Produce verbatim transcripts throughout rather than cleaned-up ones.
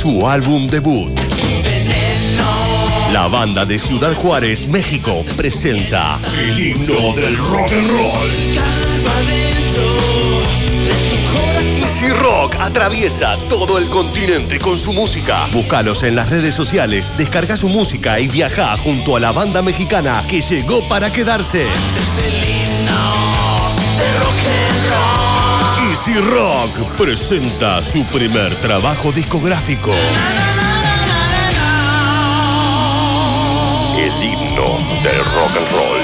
su álbum debut. La banda de Ciudad Juárez, México, presenta el himno del rock and roll. Easy Rock atraviesa todo el continente con su música. Búscalos en las redes sociales, descarga su música y viaja junto a la banda mexicana que llegó para quedarse. Easy Rock presenta su primer trabajo discográfico. El himno del rock and roll.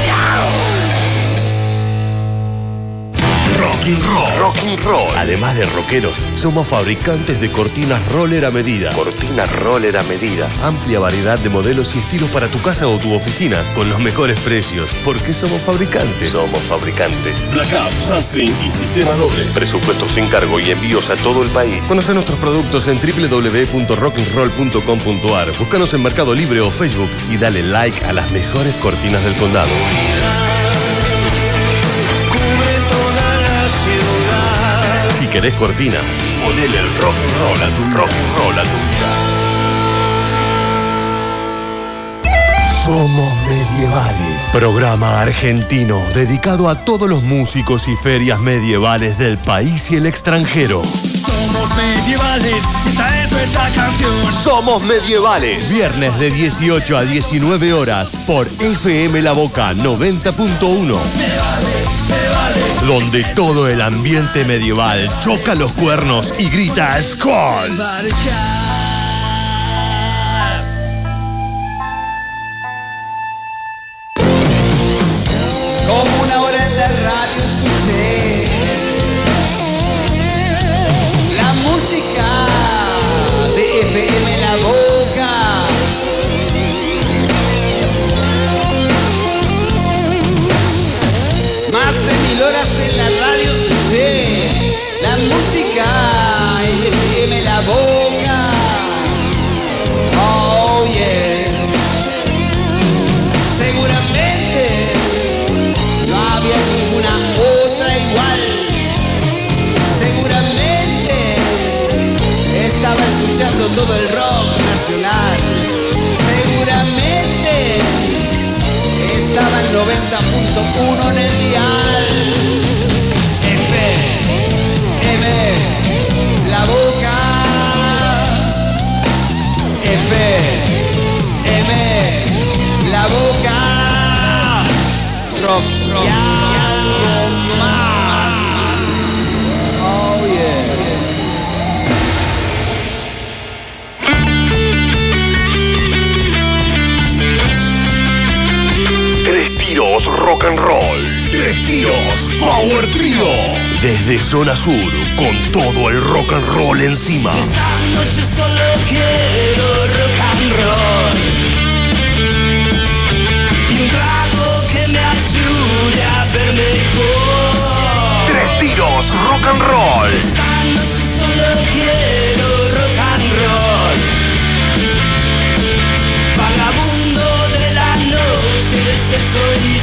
Rock and roll. Rock and roll. Además de rockeros, somos fabricantes de cortinas roller a medida. Cortinas roller a medida. Amplia variedad de modelos y estilos para tu casa o tu oficina, con los mejores precios. Porque somos fabricantes. Somos fabricantes. Blackout, sunscreen y sistema doble. Presupuestos sin cargo y envíos a todo el país. Conoce nuestros productos en doble u doble u doble u punto rock and roll punto com punto a r. Búscanos en Mercado Libre o Facebook y dale like a las mejores cortinas del condado. Si querés cortinas, ponele el rock and roll a tu vida. Rock and roll a tu vida. Somos Medievales. Programa argentino dedicado a todos los músicos y ferias medievales del país y el extranjero. Somos Medievales, esta es nuestra canción. Somos Medievales. Viernes de dieciocho a diecinueve horas por F M La Boca noventa punto uno. Medievales, Medievales. Donde todo el ambiente medieval choca los cuernos y grita ¡Skol! Como una hora en la radio escuché la música de F M La Boca. Más de mil horas en la radio escuché la música de F M La Boca. Oh yeah. Seguramente no había ninguna otra igual. Seguramente estaba escuchando todo el rock nacional. Seguramente estaba en noventa punto uno en el dial. F M La Boca. F M La Boca. Rock, rock y algo más. Oh yeah. Tres tiros rock and roll. Tres tiros power trio. Desde zona sur, con todo el rock and roll encima. Esta noche solo quiero rock and roll. Y un trago que me ayude a ver mejor. Tres tiros rock and roll. Esta noche solo quiero rock and roll. Vagabundo de la noche, ese soy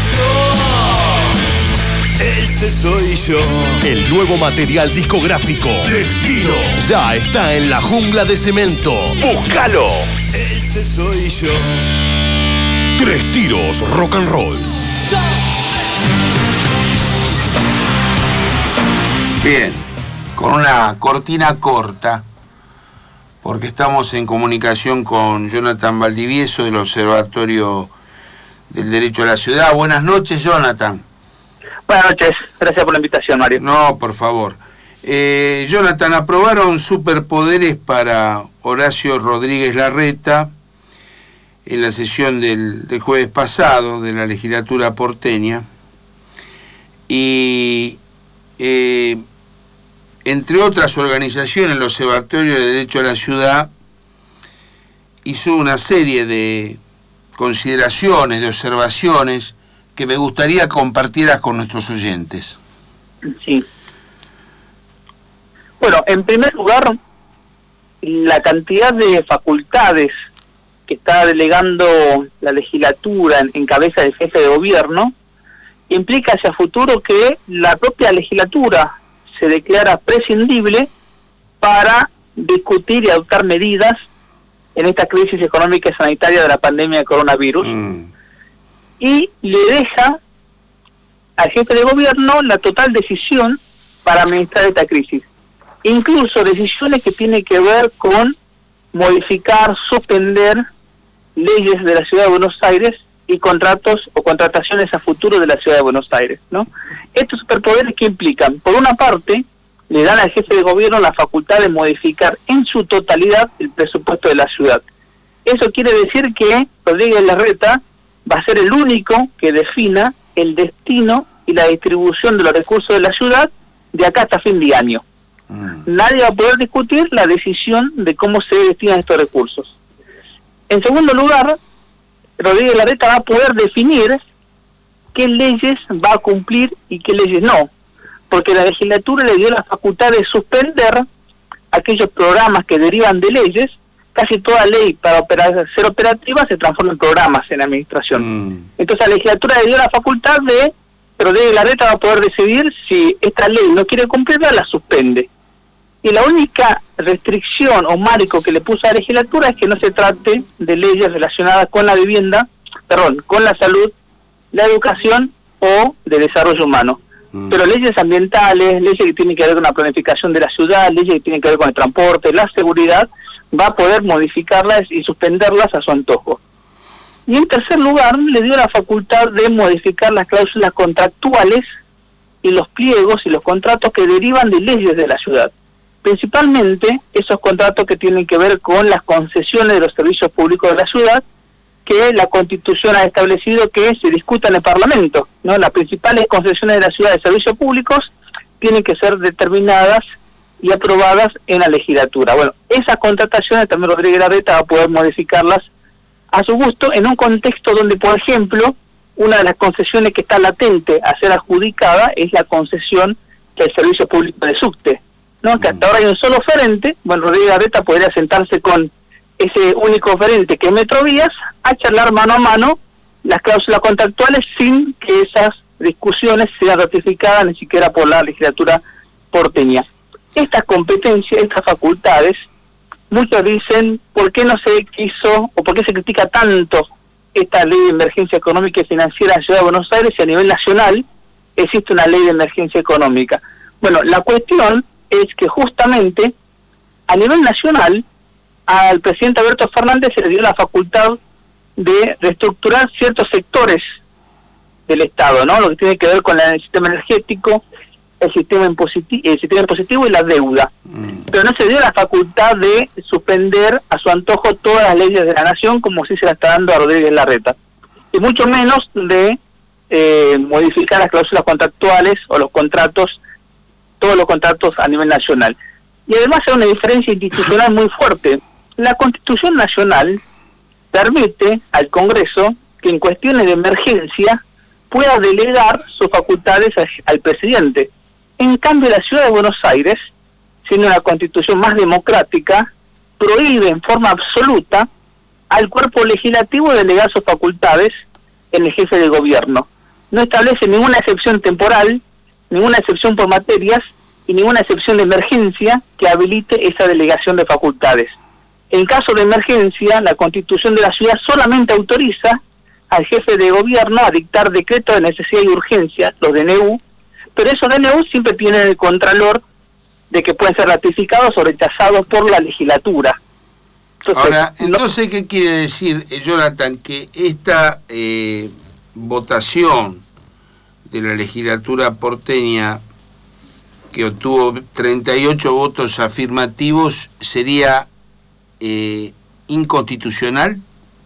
yo. Ese soy yo. El nuevo material discográfico Destino ya está en la jungla de cemento. ¡Búscalo! Ese soy yo. Tres tiros rock and roll. Bien, con una cortina corta, porque estamos en comunicación con Jonathan Valdivieso del Observatorio del Derecho a la Ciudad. Buenas noches, Jonathan. Buenas noches, gracias por la invitación, Mario. No, por favor. Eh, Jonathan, aprobaron superpoderes para Horacio Rodríguez Larreta en la sesión del, del jueves pasado de la legislatura porteña. Y eh, entre otras organizaciones, el Observatorio de Derecho a la Ciudad hizo una serie de consideraciones, de observaciones que me gustaría compartieras con nuestros oyentes. Sí. Bueno, en primer lugar, la cantidad de facultades que está delegando la legislatura en, en cabeza del jefe de gobierno implica hacia futuro que la propia legislatura se declara prescindible para discutir y adoptar medidas en esta crisis económica y sanitaria de la pandemia de coronavirus, mm. y le deja al jefe de gobierno la total decisión para administrar esta crisis, incluso decisiones que tienen que ver con modificar, suspender leyes de la Ciudad de Buenos Aires y contratos o contrataciones a futuro de la Ciudad de Buenos Aires, ¿no? Estos superpoderes, ¿qué implican? Por una parte, le dan al jefe de gobierno la facultad de modificar en su totalidad el presupuesto de la ciudad. Eso quiere decir que Rodríguez Larreta va a ser el único que defina el destino y la distribución de los recursos de la ciudad de acá hasta fin de año. Mm. Nadie va a poder discutir la decisión de cómo se destinan estos recursos. En segundo lugar, Rodríguez Larreta va a poder definir qué leyes va a cumplir y qué leyes no, porque la legislatura le dio la facultad de suspender aquellos programas que derivan de leyes. Casi toda ley para operar, ser operativa se transforma en programas en administración. Mm. Entonces la legislatura le dio la facultad de, Rodríguez Larreta va a poder decidir si esta ley no quiere cumplirla, la suspende. Y la única restricción o marco que le puso a la legislatura es que no se trate de leyes relacionadas con la vivienda, perdón, con la salud, la educación o de desarrollo humano. Mm. Pero leyes ambientales, leyes que tienen que ver con la planificación de la ciudad, leyes que tienen que ver con el transporte, la seguridad, va a poder modificarlas y suspenderlas a su antojo. Y en tercer lugar, le dio la facultad de modificar las cláusulas contractuales y los pliegos y los contratos que derivan de leyes de la ciudad. Principalmente esos contratos que tienen que ver con las concesiones de los servicios públicos de la ciudad, que la Constitución ha establecido que se discuta en el Parlamento, ¿no? Las principales concesiones de la ciudad de servicios públicos tienen que ser determinadas y aprobadas en la legislatura. Bueno, esas contrataciones también Rodríguez Larreta va a poder modificarlas a su gusto en un contexto donde, por ejemplo, una de las concesiones que está latente a ser adjudicada es la concesión del servicio público de subte, ¿no? Que hasta ahora hay un solo oferente. Bueno, Rodríguez Larreta podría sentarse con ese único oferente que es Metrovías a charlar mano a mano las cláusulas contractuales sin que esas discusiones sean ratificadas ni siquiera por la legislatura porteña. Estas competencias, estas facultades, muchos dicen, ¿por qué no se quiso o por qué se critica tanto esta ley de emergencia económica y financiera en la Ciudad de Buenos Aires y a nivel nacional existe una ley de emergencia económica? Bueno, la cuestión es que justamente a nivel nacional al presidente Alberto Fernández se le dio la facultad de reestructurar ciertos sectores del Estado, ¿no? Lo que tiene que ver con el sistema energético, el sistema impositivo, el sistema impositivo y la deuda. Mm. Pero no se dio la facultad de suspender a su antojo todas las leyes de la nación, como sí se la está dando a Rodríguez Larreta. Y mucho menos de eh, modificar las cláusulas contractuales o los contratos, todos los contratos a nivel nacional. Y además hay una diferencia institucional muy fuerte. La Constitución Nacional permite al Congreso que en cuestiones de emergencia pueda delegar sus facultades al presidente. En cambio, la Ciudad de Buenos Aires, siendo una constitución más democrática, prohíbe en forma absoluta al cuerpo legislativo delegar sus facultades en el jefe de gobierno. No establece ninguna excepción temporal, ninguna excepción por materias y ninguna excepción de emergencia que habilite esa delegación de facultades. En caso de emergencia, la Constitución de la ciudad solamente autoriza al jefe de gobierno a dictar decretos de necesidad y urgencia, los D N U, pero esos D N U siempre tienen el contralor de que pueden ser ratificados o rechazados por la legislatura. Entonces, Ahora, entonces, ¿qué quiere decir, Jonathan, que esta eh, votación de la legislatura porteña, que obtuvo treinta y ocho votos afirmativos, sería eh, inconstitucional?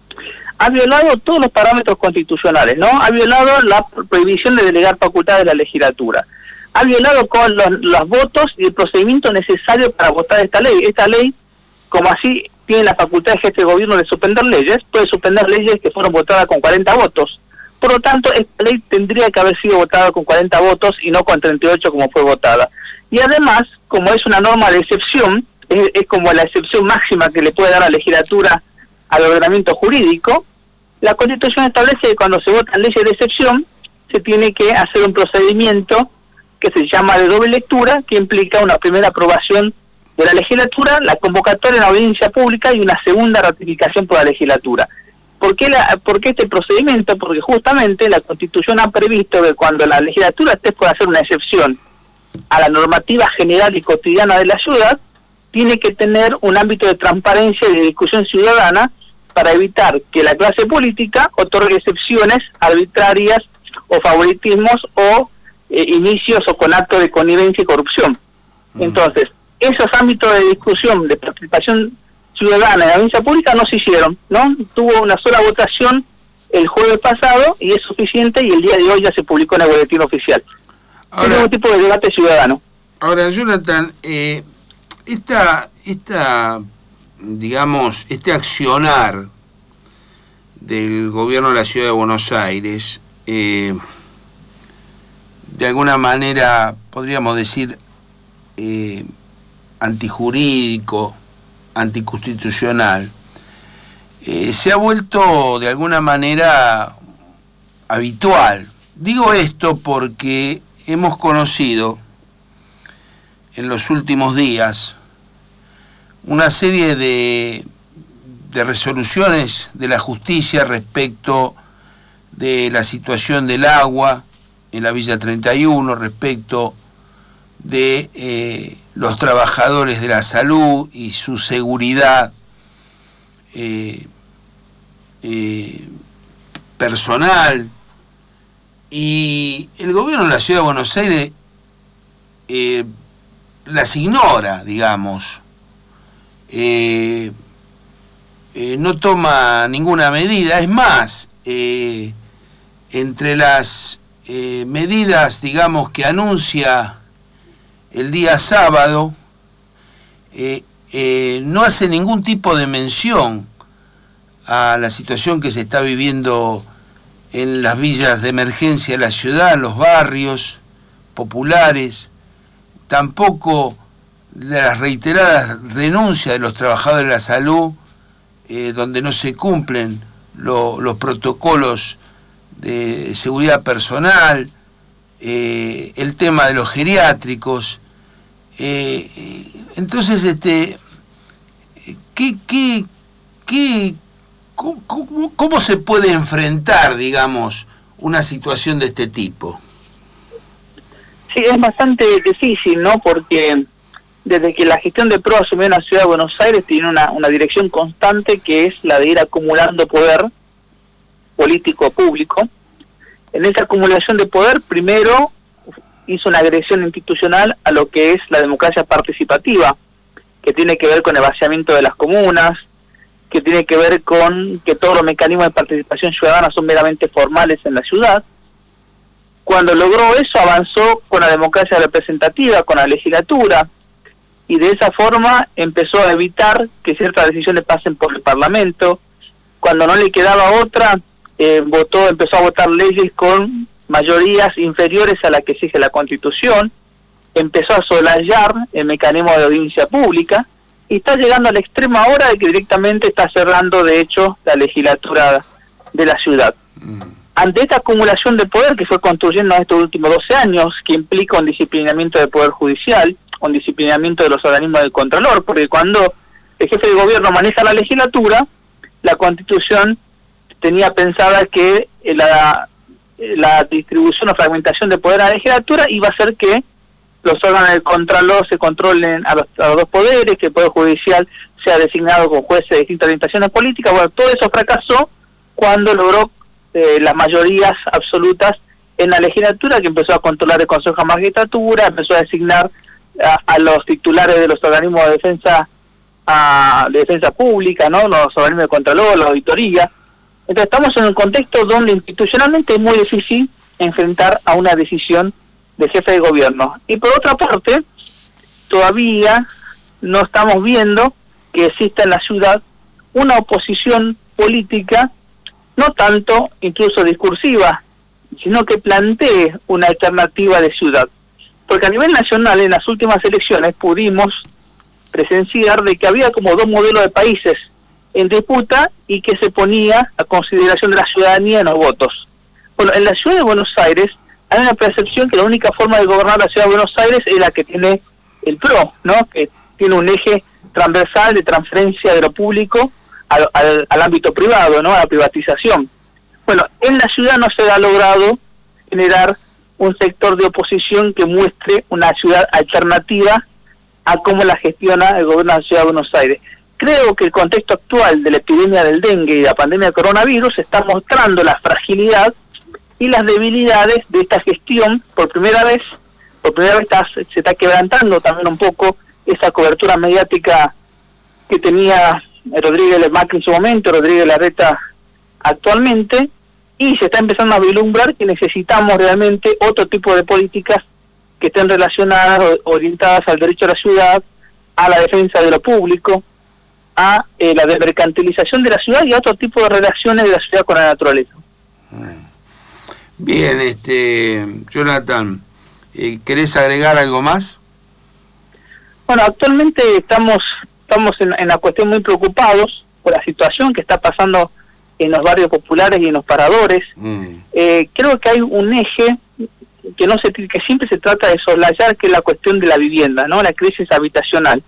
Ha violado todos los parámetros constitucionales, ¿no? Ha violado la prohibición de delegar facultades de la legislatura. Ha violado con los, los votos y el procedimiento necesario para votar esta ley. Esta ley, como así tiene la facultad de jefe de gobierno de suspender leyes, puede suspender leyes que fueron votadas con cuarenta votos. Por lo tanto, esta ley tendría que haber sido votada con cuarenta votos y no con treinta y ocho como fue votada. Y además, como es una norma de excepción, es, es como la excepción máxima que le puede dar a la legislatura al ordenamiento jurídico, la Constitución establece que cuando se votan leyes de excepción, se tiene que hacer un procedimiento que se llama de doble lectura, que implica una primera aprobación de la legislatura, la convocatoria en audiencia pública y una segunda ratificación por la legislatura. ¿Por qué, la, ¿Por qué este procedimiento? Porque justamente la Constitución ha previsto que cuando la legislatura esté por hacer una excepción a la normativa general y cotidiana de la ciudad, tiene que tener un ámbito de transparencia y de discusión ciudadana para evitar que la clase política otorgue excepciones arbitrarias o favoritismos o eh, inicios o con actos de connivencia y corrupción. Mm. Entonces, esos ámbitos de discusión, de participación ciudadana en la audiencia pública no se hicieron, ¿no? Tuvo una sola votación el jueves pasado y es suficiente, y el día de hoy ya se publicó en el boletín oficial. Ahora, es un tipo de debate ciudadano. Ahora, Jonathan, eh, esta, esta, digamos, este accionar del gobierno de la Ciudad de Buenos Aires, eh, de alguna manera, podríamos decir, eh, antijurídico, anticonstitucional, eh, se ha vuelto de alguna manera habitual. Digo esto porque hemos conocido en los últimos días una serie de, de resoluciones de la justicia respecto de la situación del agua en la Villa treinta y uno, respecto de eh, los trabajadores de la salud y su seguridad eh, eh, personal, y el gobierno de la Ciudad de Buenos Aires eh, las ignora, digamos, eh, eh, no toma ninguna medida. Es más, eh, entre las eh, medidas, digamos, que anuncia el día sábado, eh, eh, no hace ningún tipo de mención a la situación que se está viviendo en las villas de emergencia de la ciudad, en los barrios populares, tampoco de las reiteradas denuncias de los trabajadores de la salud, eh, donde no se cumplen lo, los protocolos de seguridad personal, Eh, el tema de los geriátricos. Eh, entonces, este, ¿qué, qué, qué, cómo, cómo, cómo se puede enfrentar, digamos, una situación de este tipo? Sí, es bastante difícil, ¿no? Porque desde que la gestión de P R O asumió en la Ciudad de Buenos Aires, tiene una, una dirección constante, que es la de ir acumulando poder político público. En esa acumulación de poder, primero hizo una agresión institucional a lo que es la democracia participativa, que tiene que ver con el vaciamiento de las comunas, que tiene que ver con que todos los mecanismos de participación ciudadana son meramente formales en la ciudad. Cuando logró eso, avanzó con la democracia representativa, con la legislatura, y de esa forma empezó a evitar que ciertas decisiones pasen por el Parlamento. Cuando no le quedaba otra, Eh, votó, empezó a votar leyes con mayorías inferiores a la que exige la Constitución, empezó a solayar el mecanismo de audiencia pública, y está llegando a la extrema hora de que directamente está cerrando, de hecho, la legislatura de la ciudad. Mm. Ante esta acumulación de poder que fue construyendo en estos últimos doce años, que implica un disciplinamiento del Poder Judicial, un disciplinamiento de los organismos del Contralor, porque cuando el jefe de gobierno maneja la legislatura, la Constitución tenía pensada que la, la distribución o fragmentación de poder a la legislatura iba a hacer que los órganos del Contralor se controlen a los, a los dos poderes, que el Poder Judicial sea designado con jueces de distintas orientaciones políticas. Bueno, todo eso fracasó cuando logró eh, las mayorías absolutas en la legislatura, que empezó a controlar el Consejo de Magistratura, empezó a designar a, a los titulares de los organismos de defensa a, de defensa pública, ¿no? Los organismos de Contralor, la auditoría. Entonces estamos en un contexto donde institucionalmente es muy difícil enfrentar a una decisión del jefe de gobierno. Y por otra parte, todavía no estamos viendo que exista en la ciudad una oposición política, no tanto incluso discursiva, sino que plantee una alternativa de ciudad. Porque a nivel nacional, en las últimas elecciones, pudimos presenciar de que había como dos modelos de países en disputa y que se ponía a consideración de la ciudadanía en los votos. Bueno, en la Ciudad de Buenos Aires hay una percepción que la única forma de gobernar la Ciudad de Buenos Aires es la que tiene el P R O, ¿no? Que tiene un eje transversal de transferencia de lo público al, al, al ámbito privado, ¿no? A la privatización. Bueno, en la ciudad no se ha logrado generar un sector de oposición que muestre una ciudad alternativa a cómo la gestiona el gobierno de la Ciudad de Buenos Aires. Creo que el contexto actual de la epidemia del dengue y la pandemia del coronavirus está mostrando la fragilidad y las debilidades de esta gestión. Por primera vez, por primera vez está, se está quebrantando también un poco esa cobertura mediática que tenía Rodríguez Macri en su momento, Rodríguez Larreta actualmente, y se está empezando a vislumbrar que necesitamos realmente otro tipo de políticas que estén relacionadas o orientadas al derecho a la ciudad, a la defensa de lo público, a eh, la desmercantilización de la ciudad y a otro tipo de relaciones de la ciudad con la naturaleza. Bien, este Jonathan, eh, ¿querés agregar algo más? Bueno, actualmente estamos estamos en, en la cuestión muy preocupados por la situación que está pasando en los barrios populares y en los paradores. Mm. Eh, creo que hay un eje que no se que siempre se trata de soslayar, que es la cuestión de la vivienda, ¿no? La crisis habitacional.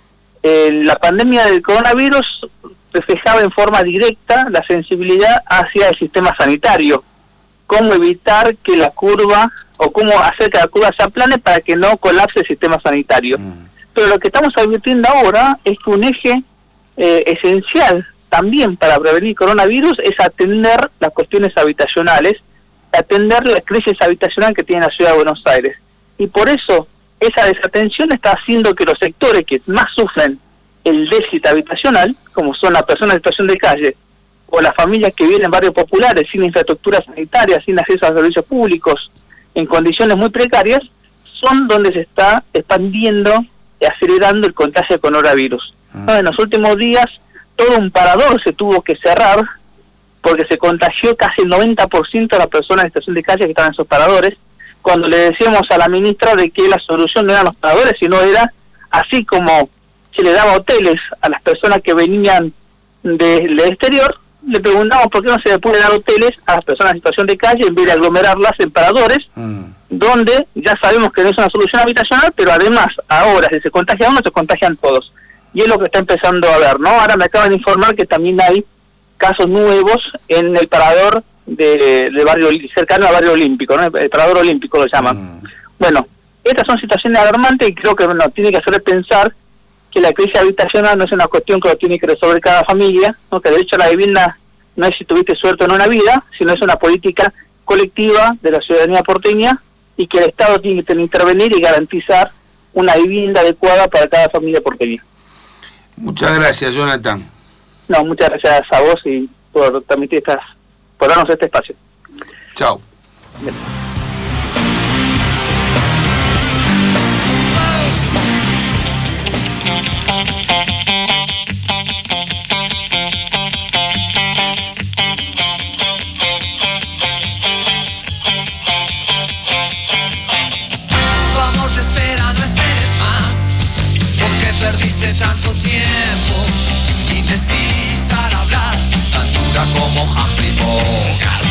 Eh, la pandemia del coronavirus reflejaba en forma directa la sensibilidad hacia el sistema sanitario, cómo evitar que la curva, o cómo hacer que la curva se aplane para que no colapse el sistema sanitario. Mm. Pero lo que estamos advirtiendo ahora es que un eje eh, esencial también para prevenir coronavirus es atender las cuestiones habitacionales, atender la crisis habitacional que tiene la Ciudad de Buenos Aires. Y por eso esa desatención está haciendo que los sectores que más sufren el déficit habitacional, como son las personas en situación de calle o las familias que viven en barrios populares sin infraestructura sanitaria, sin acceso a servicios públicos, en condiciones muy precarias, son donde se está expandiendo y acelerando el contagio de coronavirus. Ah. En los últimos días todo un parador se tuvo que cerrar porque se contagió casi el noventa por ciento de las personas en situación de calle que estaban en esos paradores, cuando le decíamos a la ministra de que la solución no eran los paradores, sino era, así como se le daba hoteles a las personas que venían del de exterior, le preguntamos por qué no se le puede dar hoteles a las personas en situación de calle en vez de aglomerarlas en paradores, mm. donde ya sabemos que no es una solución habitacional, pero además ahora si se contagia uno, se contagian todos. Y es lo que está empezando a ver, ¿no? Ahora me acaban de informar que también hay casos nuevos en el parador de, de barrio cercano al barrio olímpico, ¿no? El parador olímpico lo llaman. Mm. Bueno, estas son situaciones alarmantes y creo que bueno, tiene que hacer pensar que la crisis habitacional no es una cuestión que lo tiene que resolver cada familia, ¿no? Que el derecho a la vivienda no es si tuviste suerte en una vida, sino es una política colectiva de la ciudadanía porteña y que el Estado tiene que intervenir y garantizar una vivienda adecuada para cada familia porteña. Muchas gracias, Jonathan. No, muchas gracias a vos y por transmitir estas, por darnos este espacio. Chao. Bien. Tu amor te espera, no esperes más, porque perdiste tanto tiempo, indecisa al hablar, tan dura como Humphrey Bogart.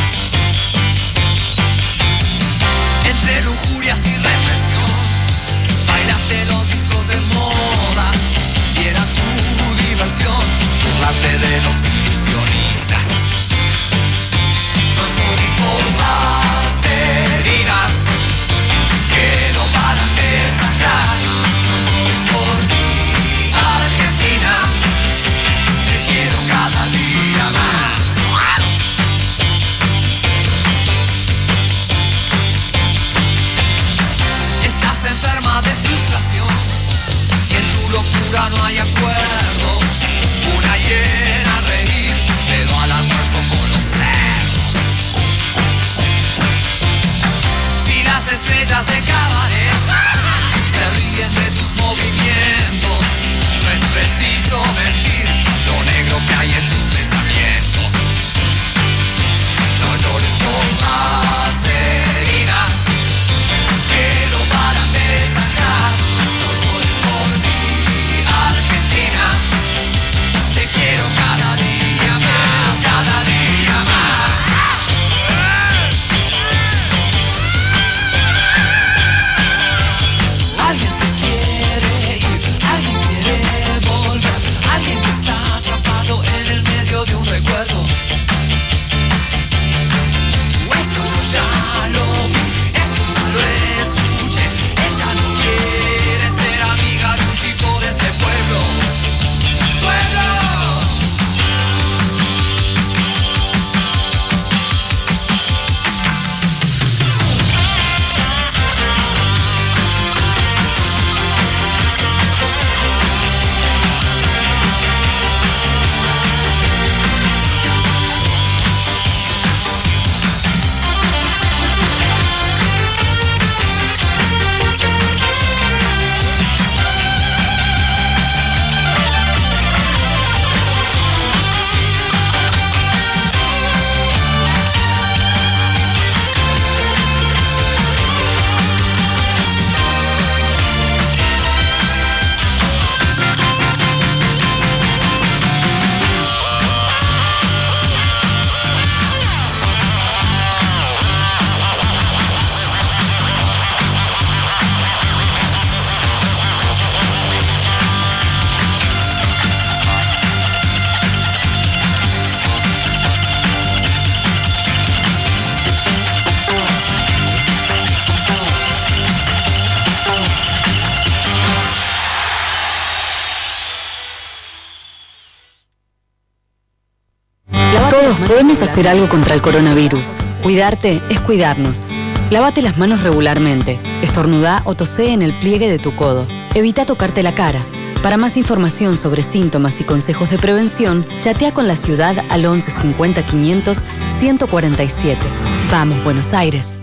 Entre lujurias y represión, bailaste los discos de moda, y era tu diversión, burlarte de los ilusionistas. No llores por las heridas que no paran de sangrar, no llores por mi Argentina, te quiero cada día más. Estás enferma de frustración y en tu locura no hay acuerdo, una hiena a reír, Todos podemos hacer algo contra el coronavirus. Cuidarte es cuidarnos. Lávate las manos regularmente. Estornudá o tosé en el pliegue de tu codo. Evita tocarte la cara. Para más información sobre síntomas y consejos de prevención, chatea con la ciudad al once cincuenta quinientos ciento cuarenta y siete. Vamos, Buenos Aires.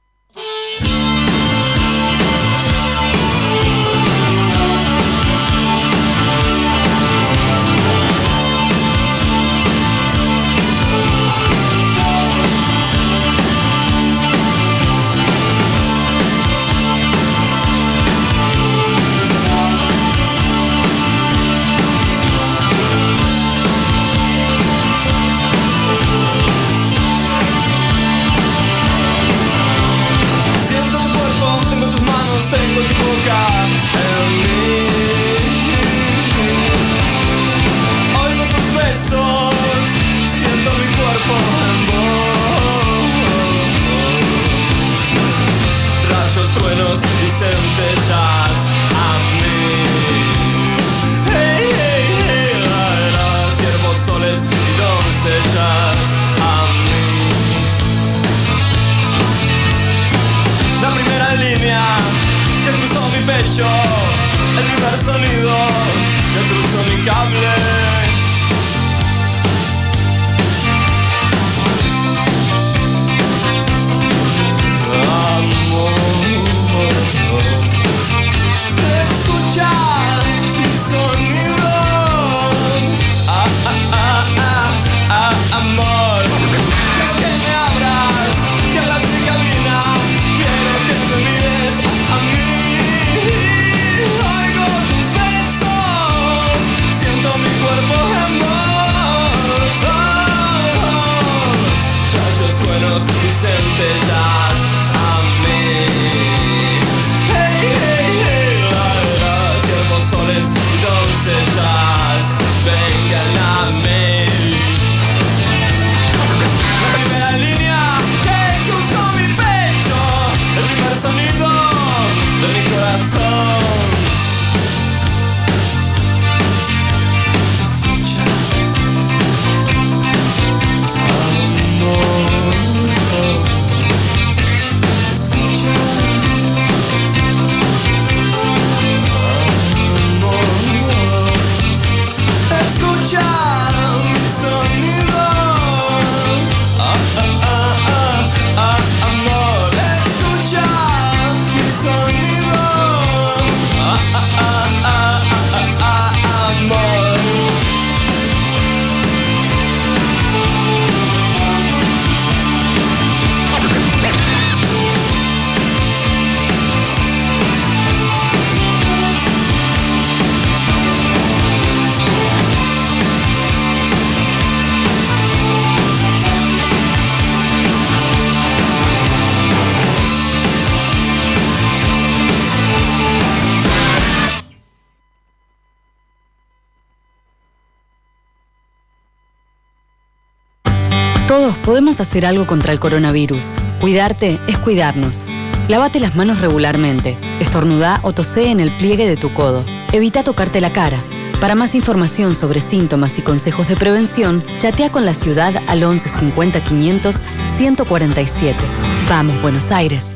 Todos podemos hacer algo contra el coronavirus. Cuidarte es cuidarnos. Lávate las manos regularmente. Estornudá o tosé en el pliegue de tu codo. Evita tocarte la cara. Para más información sobre síntomas y consejos de prevención, chatea con la ciudad al once cincuenta quinientos ciento cuarenta y siete. Vamos, Buenos Aires.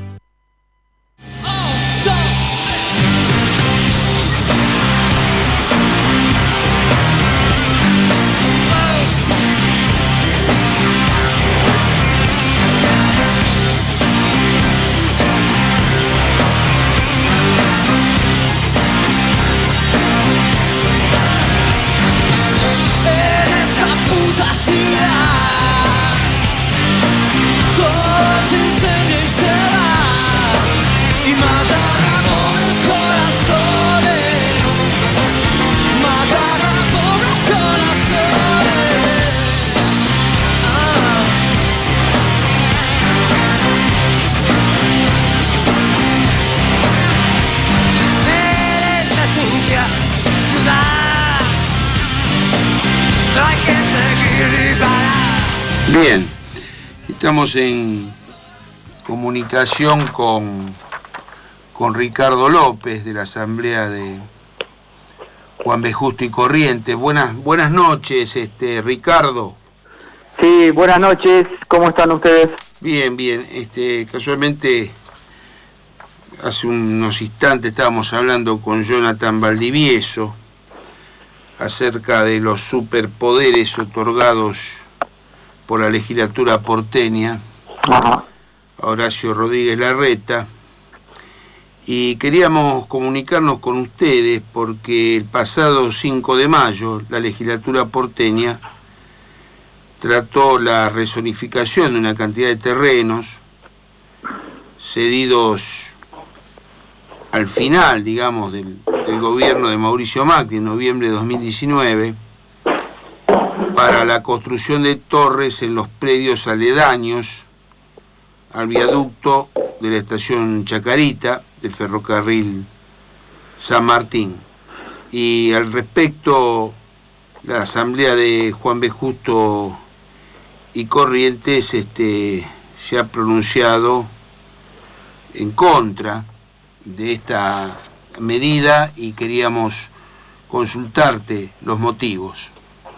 Bien, estamos en comunicación con, con Ricardo López de la Asamblea de Juan B. Justo y Corrientes. Buenas, buenas noches, este, Ricardo. Sí, buenas noches, ¿cómo están ustedes? Bien, bien. Este, casualmente, hace unos instantes estábamos hablando con Jonathan Valdivieso acerca de los superpoderes otorgados por la legislatura porteña, Ajá. a Horacio Rodríguez Larreta, y queríamos comunicarnos con ustedes porque el pasado cinco de mayo la legislatura porteña trató la rezonificación de una cantidad de terrenos cedidos al final, digamos, del, del gobierno de Mauricio Macri en noviembre de dos mil diecinueve para la construcción de torres en los predios aledaños al viaducto de la estación Chacarita del ferrocarril San Martín. Y al respecto, la asamblea de Juan B. Justo y Corrientes este, se ha pronunciado en contra de esta medida y queríamos consultarte los motivos.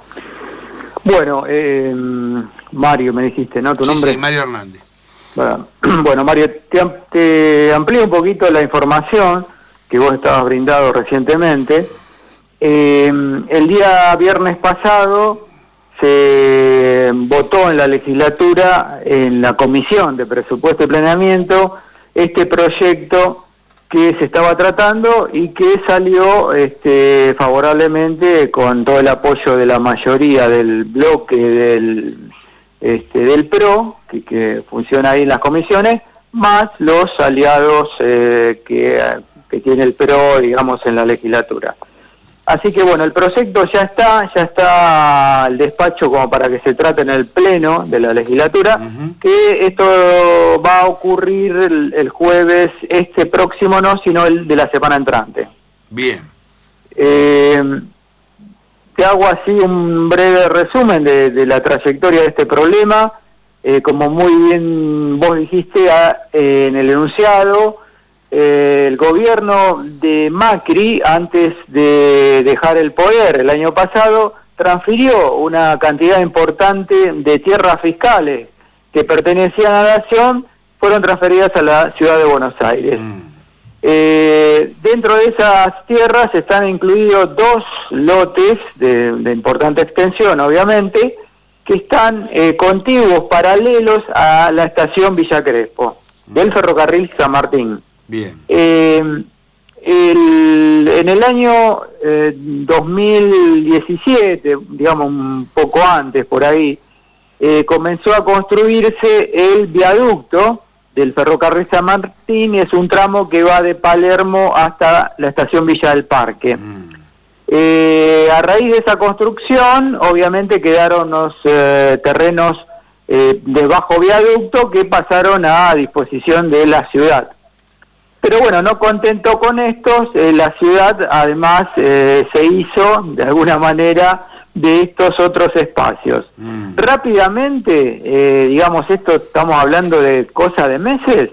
Bueno, eh, Mario, me dijiste, ¿no? ¿Tu sí, nombre? Sí, Mario Hernández. Bueno, bueno Mario, te, te amplío un poquito la información que vos estabas brindado recientemente. Eh, el día viernes pasado se votó en la legislatura, en la Comisión de Presupuesto y Planeamiento, este proyecto que se estaba tratando y que salió este, favorablemente con todo el apoyo de la mayoría del bloque del, este, del P R O, que, que funciona ahí en las comisiones, más los aliados eh, que, que tiene el P R O, digamos, en la legislatura. Así que bueno, el proyecto ya está, ya está al despacho como para que se trate en el pleno de la legislatura, uh-huh. que esto va a ocurrir el, el jueves, este próximo no, sino el de la semana entrante. Bien. Eh, te hago así un breve resumen de, de la trayectoria de este problema. Eh, como muy bien vos dijiste a, eh, en el enunciado, Eh, el gobierno de Macri, antes de dejar el poder el año pasado, transfirió una cantidad importante de tierras fiscales que pertenecían a la nación, fueron transferidas a la ciudad de Buenos Aires. Mm. Eh, dentro de esas tierras están incluidos dos lotes de, de importante extensión, obviamente, que están eh, contiguos, paralelos a la estación Villa Crespo, mm. del ferrocarril San Martín. Bien. Eh, el, en el año eh, dos mil diecisiete, digamos un poco antes por ahí, eh, comenzó a construirse el viaducto del ferrocarril San Martín. Es un tramo que va de Palermo hasta la estación Villa del Parque. Mm. Eh, a raíz de esa construcción, obviamente quedaron los eh, terrenos eh, de bajo viaducto que pasaron a disposición de la ciudad. Pero bueno, no contento con estos, eh, la ciudad además eh, se hizo de alguna manera de estos otros espacios. Mm. Rápidamente, eh, digamos, esto estamos hablando de cosa de meses,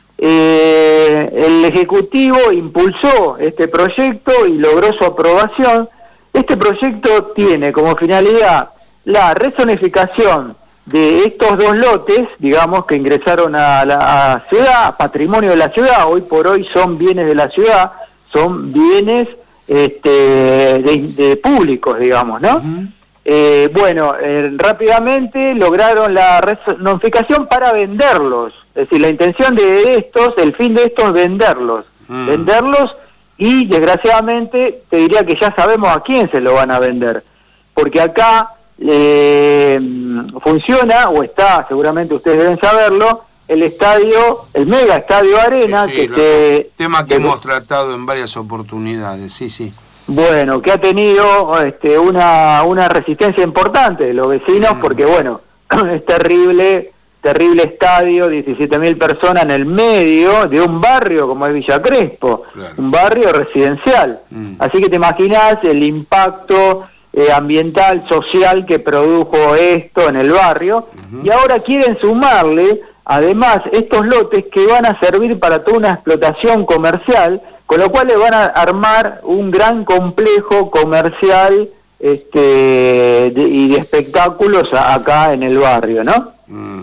eh, el Ejecutivo impulsó este proyecto y logró su aprobación. Este proyecto tiene como finalidad la rezonificación de estos dos lotes, digamos, que ingresaron a la a ciudad, a patrimonio de la ciudad. Hoy por hoy son bienes de la ciudad, son bienes este, de, de públicos, digamos, ¿no? Uh-huh. Eh, bueno, eh, rápidamente lograron la rezonificación para venderlos. Es decir, la intención de estos, el fin de estos es venderlos. Uh-huh. Venderlos y, desgraciadamente, te diría que ya sabemos a quién se lo van a vender. Porque acá Eh, funciona, o está, seguramente ustedes deben saberlo, el estadio, el mega estadio Arena, sí, sí, que se, tema que, que hemos tratado en varias oportunidades, sí, sí. Bueno, que ha tenido este, una, una resistencia importante de los vecinos, mm. porque bueno, es terrible, terrible estadio, diecisiete mil personas en el medio de un barrio como es Villa Crespo, claro. Un barrio residencial. Mm. Así que te imaginas el impacto Eh, ambiental, social que produjo esto en el barrio, uh-huh. Y ahora quieren sumarle además estos lotes que van a servir para toda una explotación comercial, con lo cual le van a armar un gran complejo comercial este, de, y de espectáculos a, acá en el barrio, ¿no? Mm.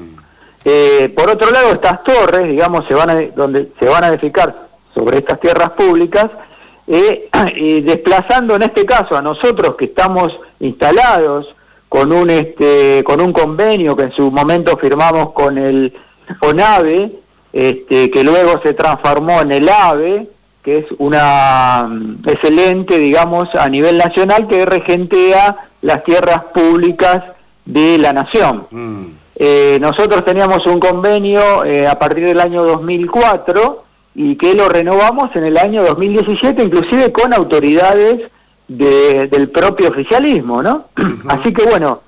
Eh, por otro lado, estas torres, digamos, se van a, donde se van a edificar sobre estas tierras públicas, eh, y desplazando en este caso a nosotros que estamos instalados con un este con un convenio que en su momento firmamos con el FONAVE, este, que luego se transformó en el AVE, que es una excelente, digamos, a nivel nacional, que regentea las tierras públicas de la nación. Mm. Eh, nosotros teníamos un convenio eh, a partir del año dos mil cuatro y que lo renovamos en el año dos mil diecisiete, inclusive con autoridades de, del propio oficialismo, ¿no? Uh-huh. Así que bueno,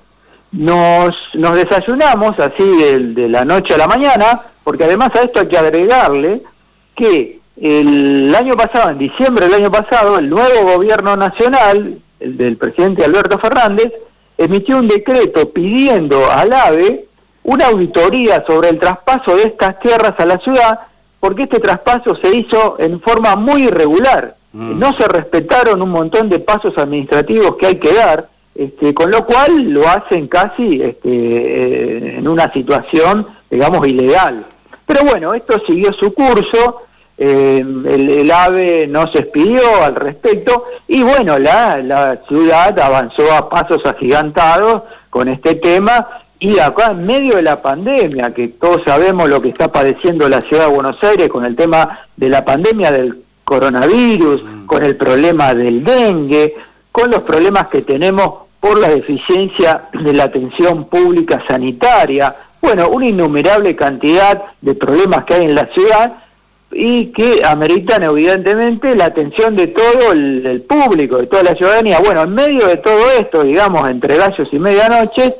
nos, nos desayunamos así de, de la noche a la mañana, porque además a esto hay que agregarle que el año pasado, en diciembre del año pasado, el nuevo gobierno nacional, el del presidente Alberto Fernández, emitió un decreto pidiendo al AVE una auditoría sobre el traspaso de estas tierras a la ciudad, porque este traspaso se hizo en forma muy irregular. Mm. No se respetaron un montón de pasos administrativos que hay que dar, este, con lo cual lo hacen casi este, eh, en una situación, digamos, ilegal. Pero bueno, esto siguió su curso, eh, el, el AVE no se expidió al respecto, y bueno, la, la ciudad avanzó a pasos agigantados con este tema, y acá en medio de la pandemia, que todos sabemos lo que está padeciendo la ciudad de Buenos Aires con el tema de la pandemia del coronavirus, con el problema del dengue, con los problemas que tenemos por la deficiencia de la atención pública sanitaria, bueno, una innumerable cantidad de problemas que hay en la ciudad y que ameritan evidentemente la atención de todo el, el público, de toda la ciudadanía. Bueno, en medio de todo esto, digamos, entre gallos y medianoche,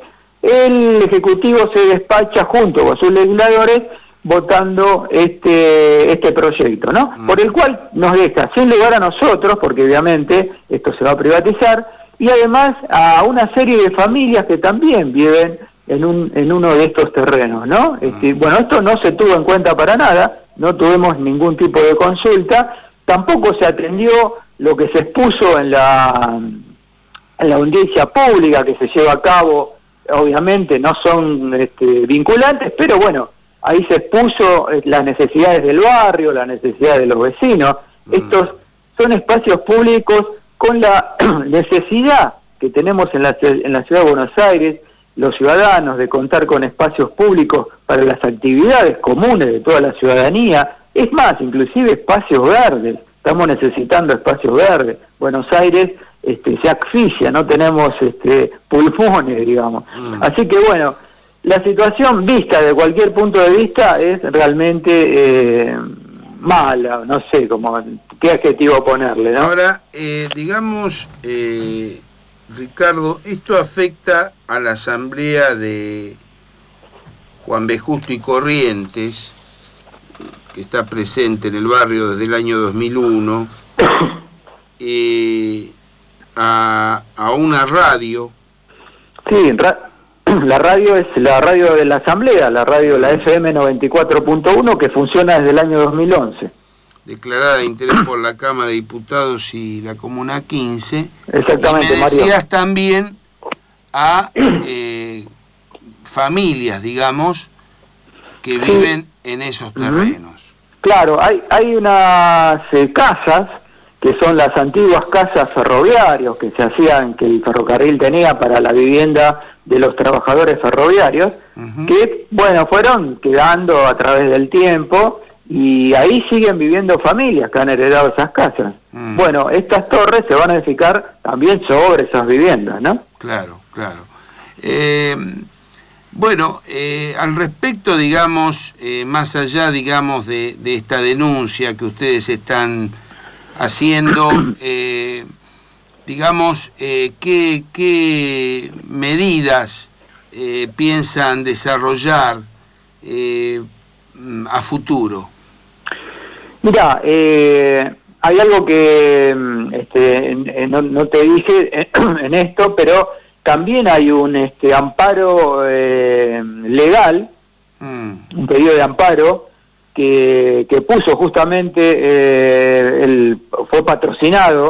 el Ejecutivo se despacha junto con sus legisladores votando este este proyecto, ¿no? Mm. Por el cual nos deja sin lugar a nosotros, porque obviamente esto se va a privatizar, y además a una serie de familias que también viven en un en uno de estos terrenos, ¿no? Mm. Este, bueno, esto no se tuvo en cuenta para nada, no tuvimos ningún tipo de consulta, tampoco se atendió lo que se expuso en la en la audiencia pública que se lleva a cabo. Obviamente no son este, vinculantes, pero bueno, ahí se expuso las necesidades del barrio, las necesidades de los vecinos. Mm. Estos son espacios públicos con la necesidad que tenemos en la, en la ciudad de Buenos Aires, los ciudadanos, de contar con espacios públicos para las actividades comunes de toda la ciudadanía. Es más, inclusive espacios verdes. Estamos necesitando espacios verdes. Buenos Aires Este, se asfixia, no tenemos este, pulmones, digamos. Mm. Así que bueno, la situación vista de cualquier punto de vista es realmente eh, mala, no sé cómo, qué adjetivo ponerle, ¿no? Ahora, eh, digamos, eh, Ricardo, esto afecta a la asamblea de Juan B. Justo y Corrientes, que está presente en el barrio desde el año dos mil uno, eh, A, a una radio. Sí, ra la radio es la radio de la Asamblea, la radio, la F M noventa y cuatro punto uno, que funciona desde el año dos mil once. Declarada de interés por la Cámara de Diputados y la Comuna quince. Exactamente, y me decías Mario. también a eh, familias, digamos, que sí. viven en esos terrenos. Uh-huh. Claro, hay, hay unas eh, casas que son las antiguas casas ferroviarias que se hacían, que el ferrocarril tenía para la vivienda de los trabajadores ferroviarios, uh-huh. que, bueno, fueron quedando a través del tiempo, y ahí siguen viviendo familias que han heredado esas casas. Uh-huh. Bueno, estas torres se van a edificar también sobre esas viviendas, ¿no? Claro, claro. Eh, bueno, eh, al respecto, digamos, eh, más allá, digamos, de, de esta denuncia que ustedes están haciendo, eh, digamos, eh, ¿qué, qué medidas eh, piensan desarrollar eh, a futuro? Mira, eh, hay algo que este, no, no te dije en esto, pero también hay un este, amparo eh, legal, mm. un pedido de amparo, Que, que puso justamente, eh, el, fue patrocinado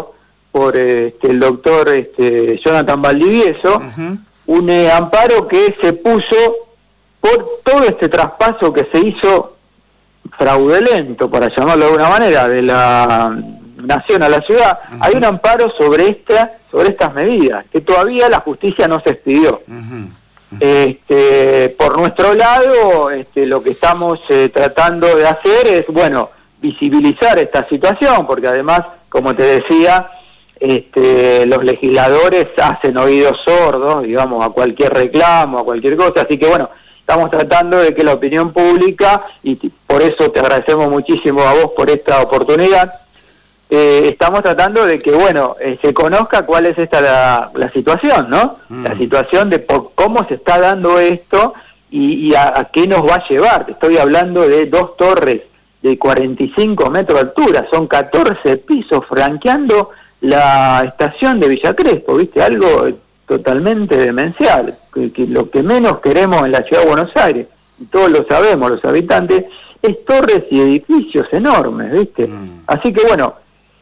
por este, el doctor este, Jonathan Valdivieso, uh-huh. un eh, amparo que se puso por todo este traspaso que se hizo fraudulento, para llamarlo de alguna manera, de la nación a la ciudad. Uh-huh. Hay un amparo sobre esta, sobre estas medidas, que todavía la justicia no se expidió. Uh-huh. Uh-huh. Este, por nuestro lado, este, lo que estamos eh, tratando de hacer es, bueno, visibilizar esta situación, porque además, como te decía, este, los legisladores hacen oídos sordos, digamos, a cualquier reclamo, a cualquier cosa, así que bueno, estamos tratando de que la opinión pública, y por eso te agradecemos muchísimo a vos por esta oportunidad, eh, estamos tratando de que, bueno, eh, se conozca cuál es esta la, la situación, ¿no? Mm. La situación de por, cómo se está dando esto y, y a, a qué nos va a llevar. Te estoy hablando de dos torres de cuarenta y cinco metros de altura, son catorce pisos franqueando la estación de Villa Crespo, ¿viste? Algo totalmente demencial, que, que lo que menos queremos en la ciudad de Buenos Aires, y todos lo sabemos, los habitantes, es torres y edificios enormes, ¿viste? Mm. Así que bueno,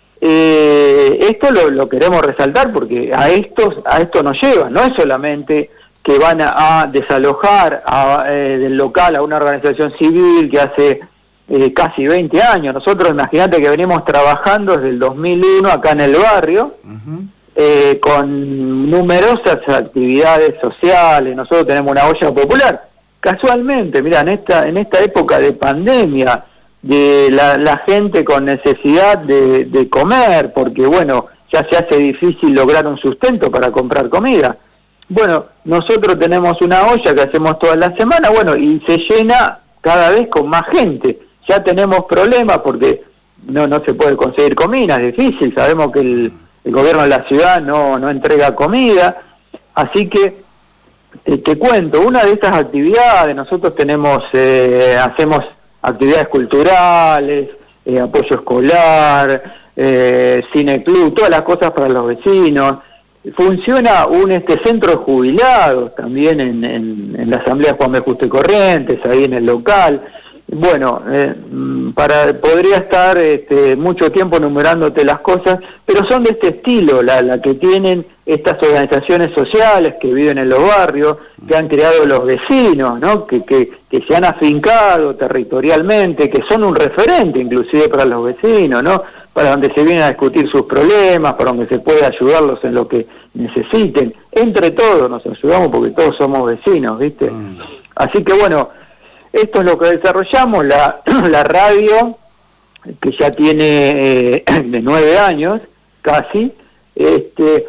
eh, esto lo, lo queremos resaltar porque a estos a esto nos lleva, no es solamente que van a, a desalojar a, eh, del local a una organización civil que hace Eh, casi veinte años. Nosotros, imagínate que venimos trabajando desde el dos mil uno acá en el barrio, uh-huh. eh, con numerosas actividades sociales. Nosotros tenemos una olla popular. Casualmente, mira, en esta en esta época de pandemia, de la, la gente con necesidad de, de comer, porque bueno, ya se hace difícil lograr un sustento para comprar comida. Bueno, nosotros tenemos una olla que hacemos toda la semana, bueno, y se llena cada vez con más gente. Ya tenemos problemas porque no no se puede conseguir comida, es difícil, sabemos que el, el gobierno de la ciudad no, no entrega comida, así que te, te cuento, una de estas actividades, nosotros tenemos, eh, hacemos actividades culturales, eh, apoyo escolar, eh, cine club, todas las cosas para los vecinos. Funciona un este centro de jubilados también en, en, en la Asamblea Juan B. Justo y Corrientes, ahí en el local. Bueno, eh, para podría estar este, mucho tiempo enumerándote las cosas, pero son de este estilo, la, la que tienen estas organizaciones sociales que viven en los barrios, que han creado los vecinos, ¿no? que, que, que se han afincado territorialmente, que son un referente inclusive para los vecinos, ¿no? Para donde se vienen a discutir sus problemas, para donde se puede ayudarlos en lo que necesiten. Entre todos nos ayudamos porque todos somos vecinos, ¿viste? Mm. Así que bueno, esto es lo que desarrollamos, la, la radio, que ya tiene eh, de nueve años, casi, este,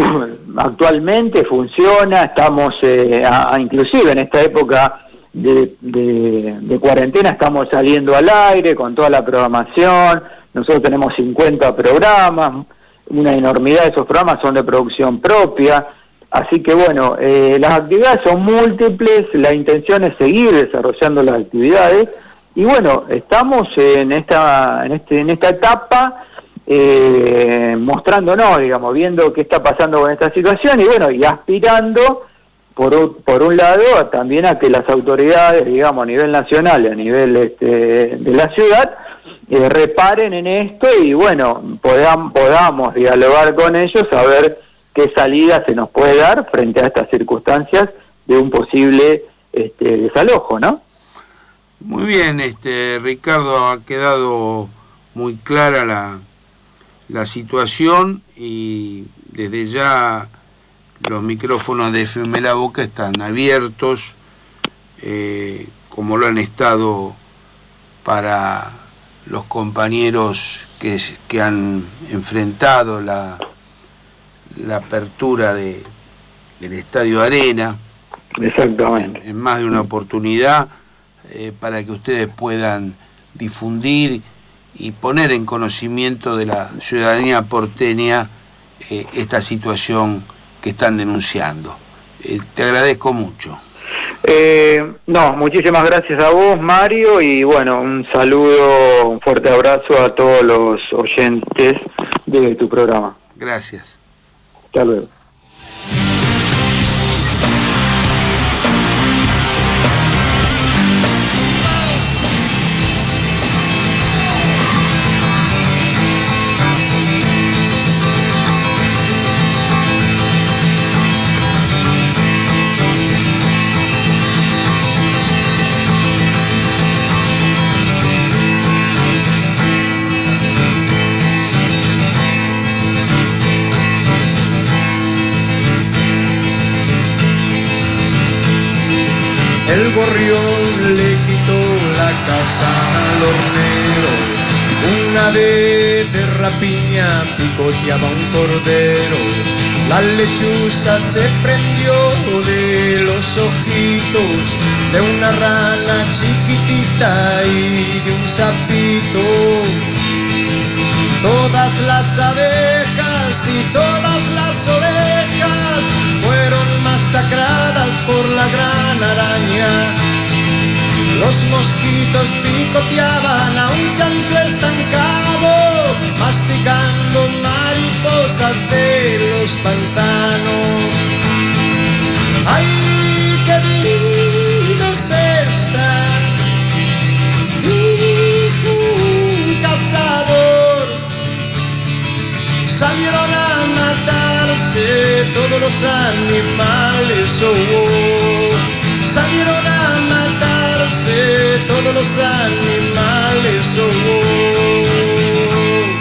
actualmente funciona, estamos, eh, a, a inclusive en esta época de, de, de cuarentena, estamos saliendo al aire con toda la programación. Nosotros tenemos cincuenta programas, una enormidad de esos programas son de producción propia. Así que bueno, eh, las actividades son múltiples, la intención es seguir desarrollando las actividades y bueno, estamos en esta en este en esta etapa eh, mostrándonos, digamos, viendo qué está pasando con esta situación y bueno, y aspirando por, por un lado también a que las autoridades, digamos, a nivel nacional y a nivel este, de la ciudad eh, reparen en esto y bueno, podam, podamos dialogar con ellos a ver qué salida se nos puede dar frente a estas circunstancias de un posible este, desalojo, ¿no? Muy bien, este Ricardo, ha quedado muy clara la, la situación y desde ya los micrófonos de F M La Boca están abiertos, eh, como lo han estado para los compañeros que, que han enfrentado la la apertura de del Estadio Arena. Exactamente. En, en más de una oportunidad, eh, para que ustedes puedan difundir y poner en conocimiento de la ciudadanía porteña eh, esta situación que están denunciando. Eh, te agradezco mucho. Eh, no, muchísimas gracias a vos, Mario, y bueno, un saludo, un fuerte abrazo a todos los oyentes de tu programa. Gracias. Hasta luego. El gorrión le quitó la casa al hornero. Una vez de rapiña picoteaba un cordero. La lechuza se prendió de los ojitos de una rana chiquitita y de un sapito. Todas las abejas y todas las ovejas fueron masacradas por la gran araña. Los mosquitos picoteaban a un chancho estancado, masticando mariposas de los pantanos. ¡Ay, qué vida es esta! Un cazador. Salieron a matarse todos los animales, oh, oh. Salieron a matarse todos los animales, oh, oh.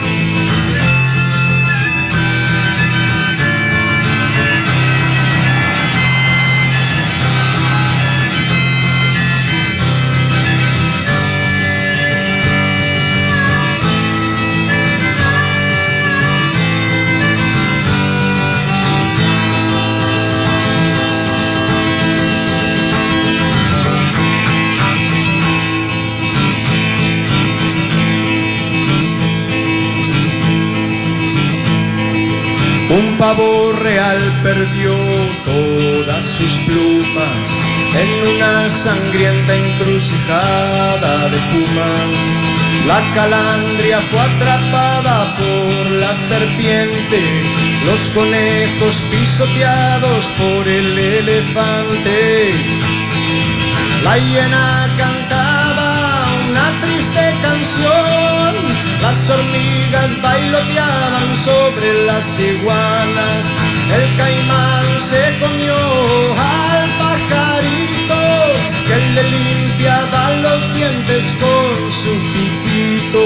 Un pavo real perdió todas sus plumas en una sangrienta encrucijada de pumas. La calandria fue atrapada por la serpiente, los conejos pisoteados por el elefante. La hiena cantaba una triste canción, las hormigas bailoteaban sobre las iguanas. El caimán se comió al pajarito que le limpiaba los dientes con su piquito.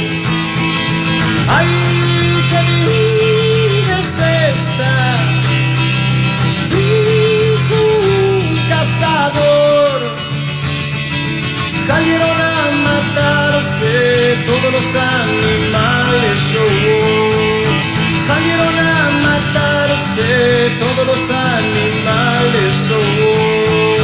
¡Ay, qué vida es esta! Un cazador. Salieron a matarse todos los animales, oh, oh. Salieron a matarse todos los animales, oh, oh.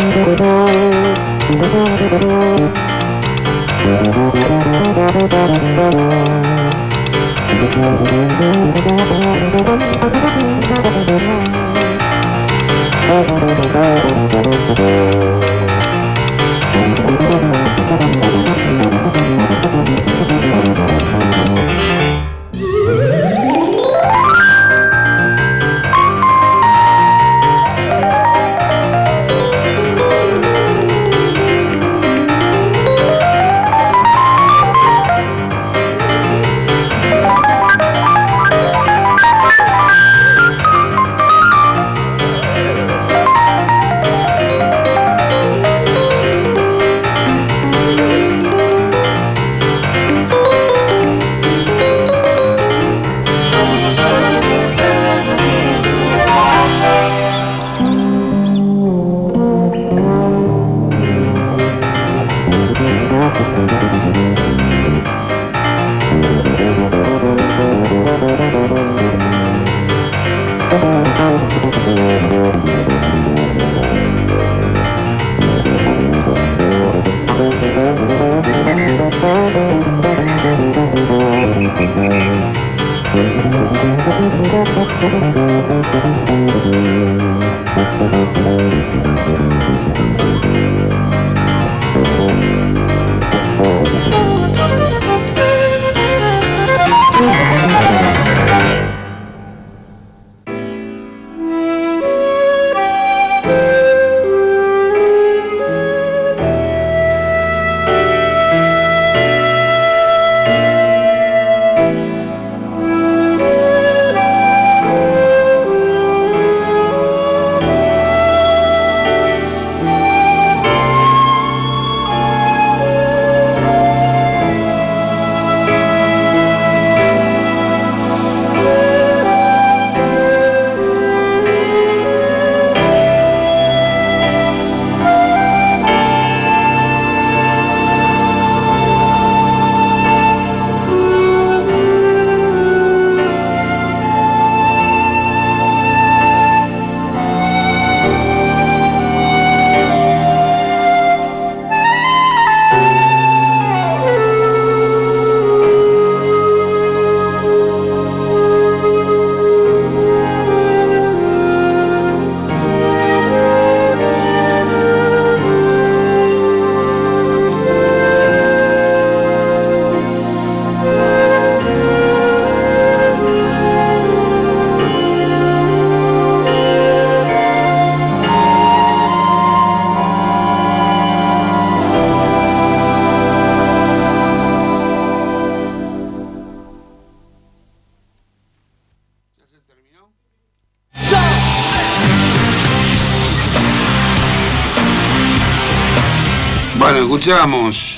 Bueno, escuchamos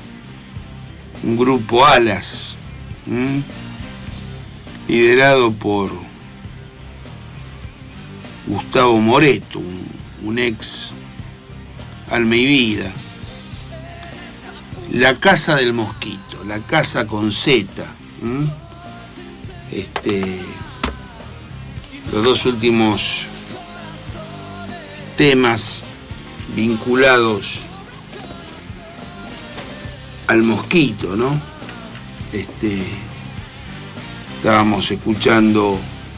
un grupo Alas, ¿m? liderado por Gustavo Moreto, un, un ex Alma y Vida. La Casa del Mosquito, la casa con Z. ¿m? Este, los dos últimos temas vinculados al mosquito, ¿no? Este, estábamos escuchando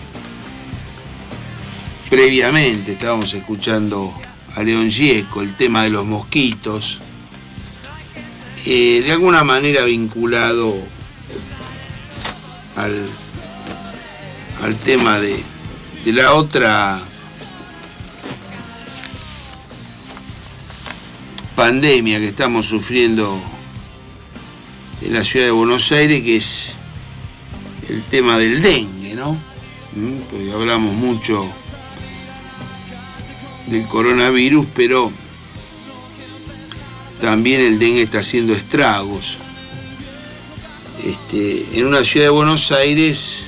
previamente, estábamos escuchando a León Gieco, el tema de los mosquitos, eh, de alguna manera vinculado al, al tema de, de la otra pandemia que estamos sufriendo en la ciudad de Buenos Aires, que es el tema del dengue, ¿no? ¿Mm? Porque hablamos mucho del coronavirus, pero también el dengue está haciendo estragos. Este, en una ciudad de Buenos Aires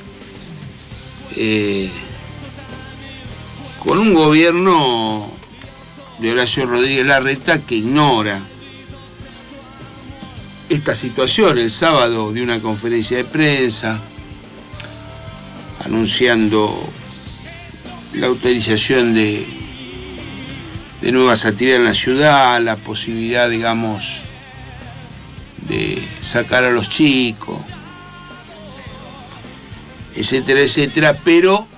eh, con un gobierno de Horacio Rodríguez Larreta que ignora esta situación. El sábado de una conferencia de prensa anunciando la autorización de, de nuevas actividades en la ciudad, la posibilidad, digamos, de sacar a los chicos, etcétera, etcétera, pero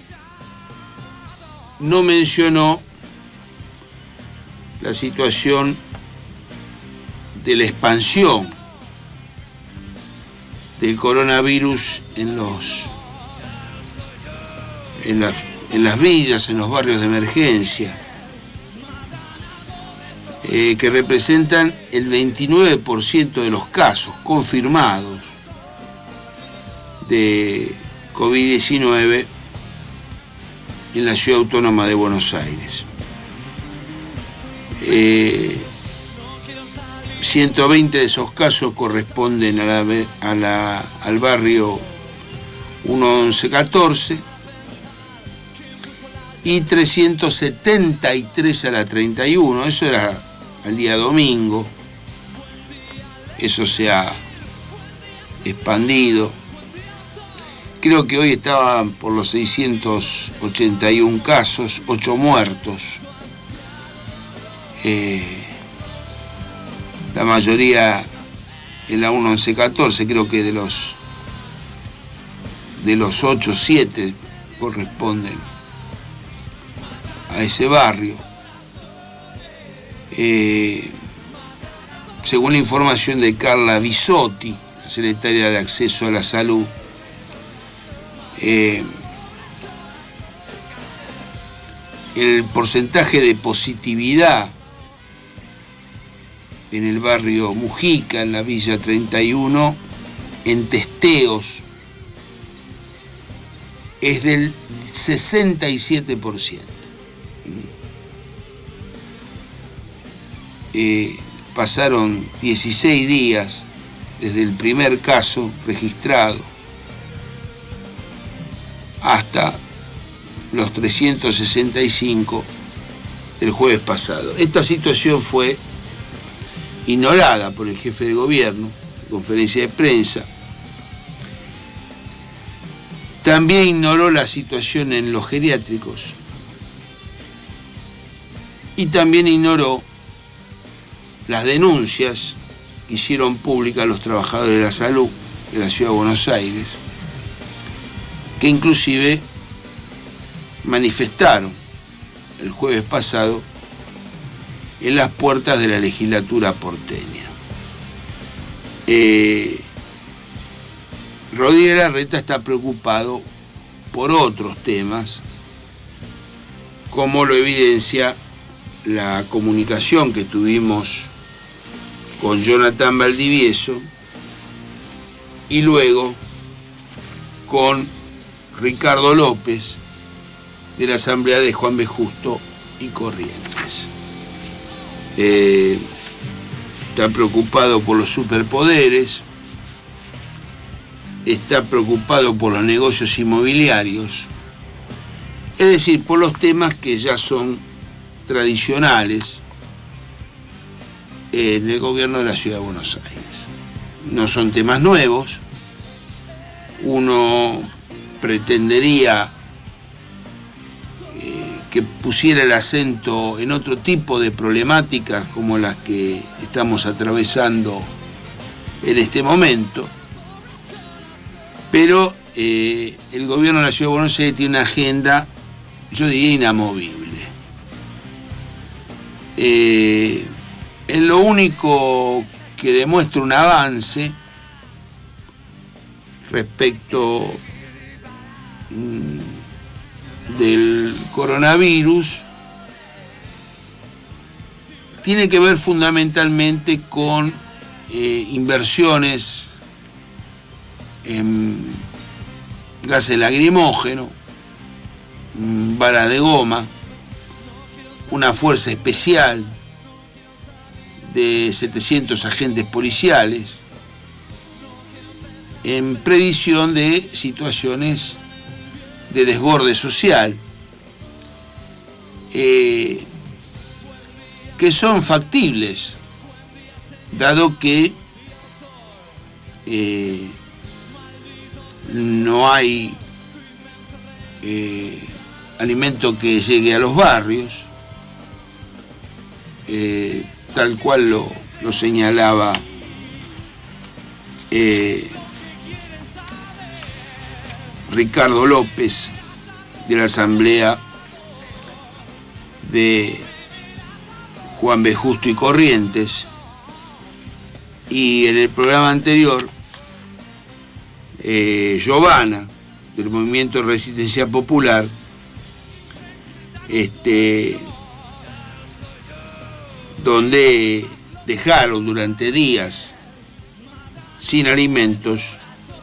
no mencionó la situación de la expansión del coronavirus en los en las, en las villas, en los barrios de emergencia, eh, que representan el veintinueve por ciento de los casos confirmados de COVID diecinueve en la Ciudad Autónoma de Buenos Aires. Eh, ciento veinte de esos casos corresponden a la, a la, al barrio uno once catorce y trescientos setenta y tres a la treinta y uno. Eso era el día domingo. Eso se ha expandido. Creo que hoy estaban por los seiscientos ochenta y uno casos, ocho muertos. Eh, la mayoría en la uno once catorce, creo que de los de los ocho, siete corresponden a ese barrio. Eh, según la información de Carla Bisotti, la secretaria de Acceso a la Salud, eh, el porcentaje de positividad en el barrio Mujica, en la Villa treinta y uno, en testeos, es del sesenta y siete por ciento. Eh, pasaron dieciséis días desde el primer caso registrado hasta los trescientos sesenta y cinco del jueves pasado. Esta situación fue ignorada por el jefe de gobierno en conferencia de prensa. También ignoró la situación en los geriátricos y también ignoró las denuncias que hicieron públicas los trabajadores de la salud de la Ciudad de Buenos Aires, que inclusive manifestaron el jueves pasado en las puertas de la legislatura porteña. Eh, Rodríguez Larreta está preocupado por otros temas, como lo evidencia la comunicación que tuvimos con Jonathan Valdivieso y luego con Ricardo López de la Asamblea de Juan B. Justo y Corrientes. Eh, está preocupado por los superpoderes, está preocupado por los negocios inmobiliarios, es decir, por los temas que ya son tradicionales en el gobierno de la Ciudad de Buenos Aires. No son temas nuevos. Uno pretendería eh, que pusiera el acento en otro tipo de problemáticas como las que estamos atravesando en este momento, pero eh, el gobierno de la Ciudad de Buenos Aires tiene una agenda, yo diría, inamovible. Eh, es lo único que demuestra un avance respecto mm, del coronavirus. Tiene que ver fundamentalmente con eh, inversiones en gases lacrimógenos, bala de goma, una fuerza especial de setecientos agentes policiales en previsión de situaciones de desborde social eh, que son factibles, dado que eh, no hay eh, alimento que llegue a los barrios, eh, tal cual lo, lo señalaba eh, Ricardo López de la Asamblea de Juan B. Justo y Corrientes, y en el programa anterior eh, Giovanna del Movimiento de Resistencia Popular este donde dejaron durante días sin alimentos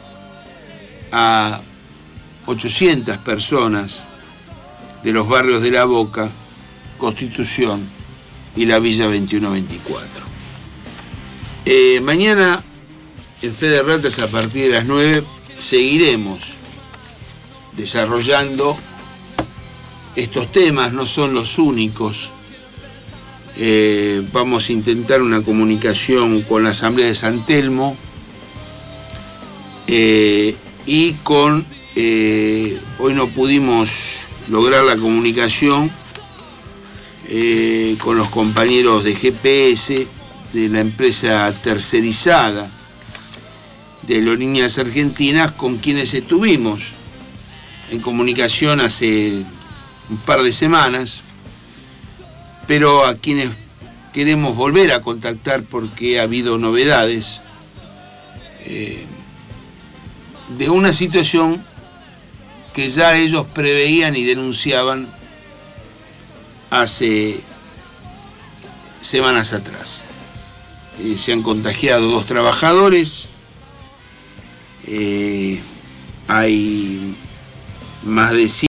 a ochocientas personas de los barrios de La Boca, Constitución y la Villa veintiuno veinticuatro. Eh, mañana en Fe de Ratas a partir de las nueve seguiremos desarrollando estos temas, no son los únicos. Eh, vamos a intentar una comunicación con la Asamblea de San Telmo eh, y con, eh, hoy no pudimos lograr la comunicación eh, con los compañeros de G P S, de la empresa tercerizada de Aerolíneas Argentinas, con quienes estuvimos en comunicación hace un par de semanas, pero a quienes queremos volver a contactar porque ha habido novedades eh, de una situación que ya ellos preveían y denunciaban hace semanas atrás. Eh, se han contagiado dos trabajadores, eh, hay más de